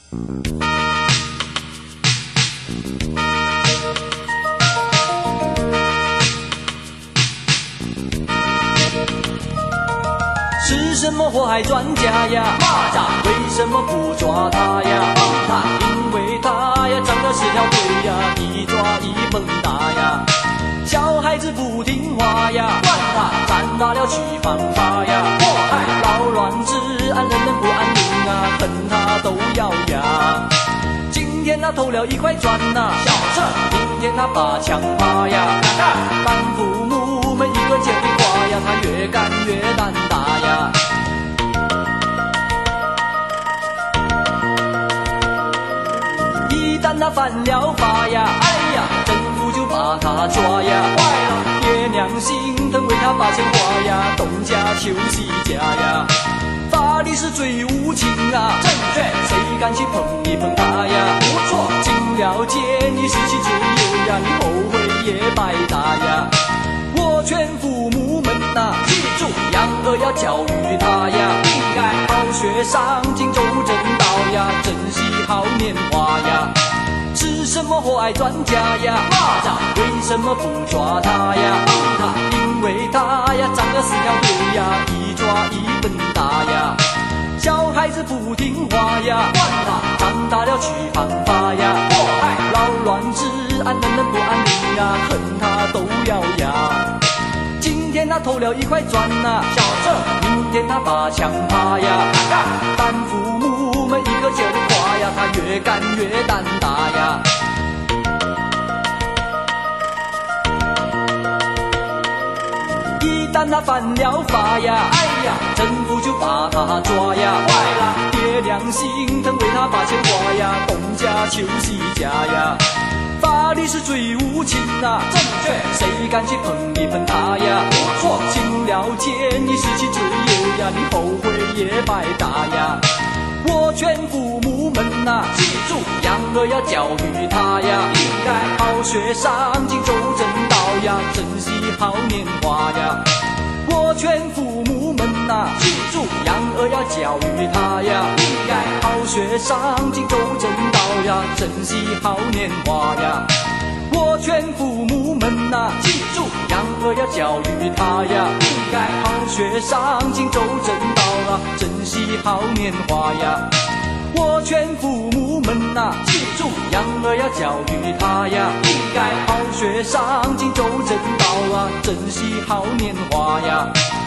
是什么祸害专家呀？蚂蚱为什么不抓他呀？崩他，因为他呀长得是条腿呀，一抓一蹦跶呀。小孩子不听话呀，管他，站大了去犯法呀。祸害扰乱治安，人们不安宁啊，恨他都要压。今天他偷了1块砖呐，小事；明天他把枪拔呀，当父母们一个接一个呀，他越干越胆大呀。一旦他犯了法呀，哎呀，政府就把他抓呀，坏了，爹娘心疼为他把钱花呀，东家求西家呀。法律是最无情啊，正确，谁敢去碰一碰他呀？不错，经了解你失去自由呀，你后悔也白搭呀。我劝父母们呐，记住养儿要教育他呀，应该好学上进走正道呀，珍惜好年华呀。是什么祸害专家呀？蚂蚱为什么不抓他呀？崩他，因为他呀长得是条腿呀，一抓一蹦跶呀。小孩子不听话呀，管他，长大了去犯法呀。祸害扰乱治安，人们不安宁啊，恨他都要压。今天他偷了1块砖呐，小事；明天他把枪拔呀，但父母们一个接一个呀，他越干越胆大呀。一旦他犯了法呀，哎呀，政府就把他抓呀，坏了，爹娘心疼为他把钱花呀，东家求西家呀。法律是最无情啊，正确，谁敢去碰一碰他呀？不错，经了解你失去自由呀，你后悔也白搭呀。我劝父母们呐，记住养儿要教育他呀，应该好学上进走正道呀，珍惜好年华呀。我劝父母们呐，记住养儿要教育他呀，应该好学上进走正道呀，珍惜好年华呀。我劝父母们呐，记住养儿要教育他呀，应该好学上进走正道啊，珍惜好年华呀。我劝父母们呐，记住养儿要教育他呀，应该好学上进走正道啊，珍惜好年华呀。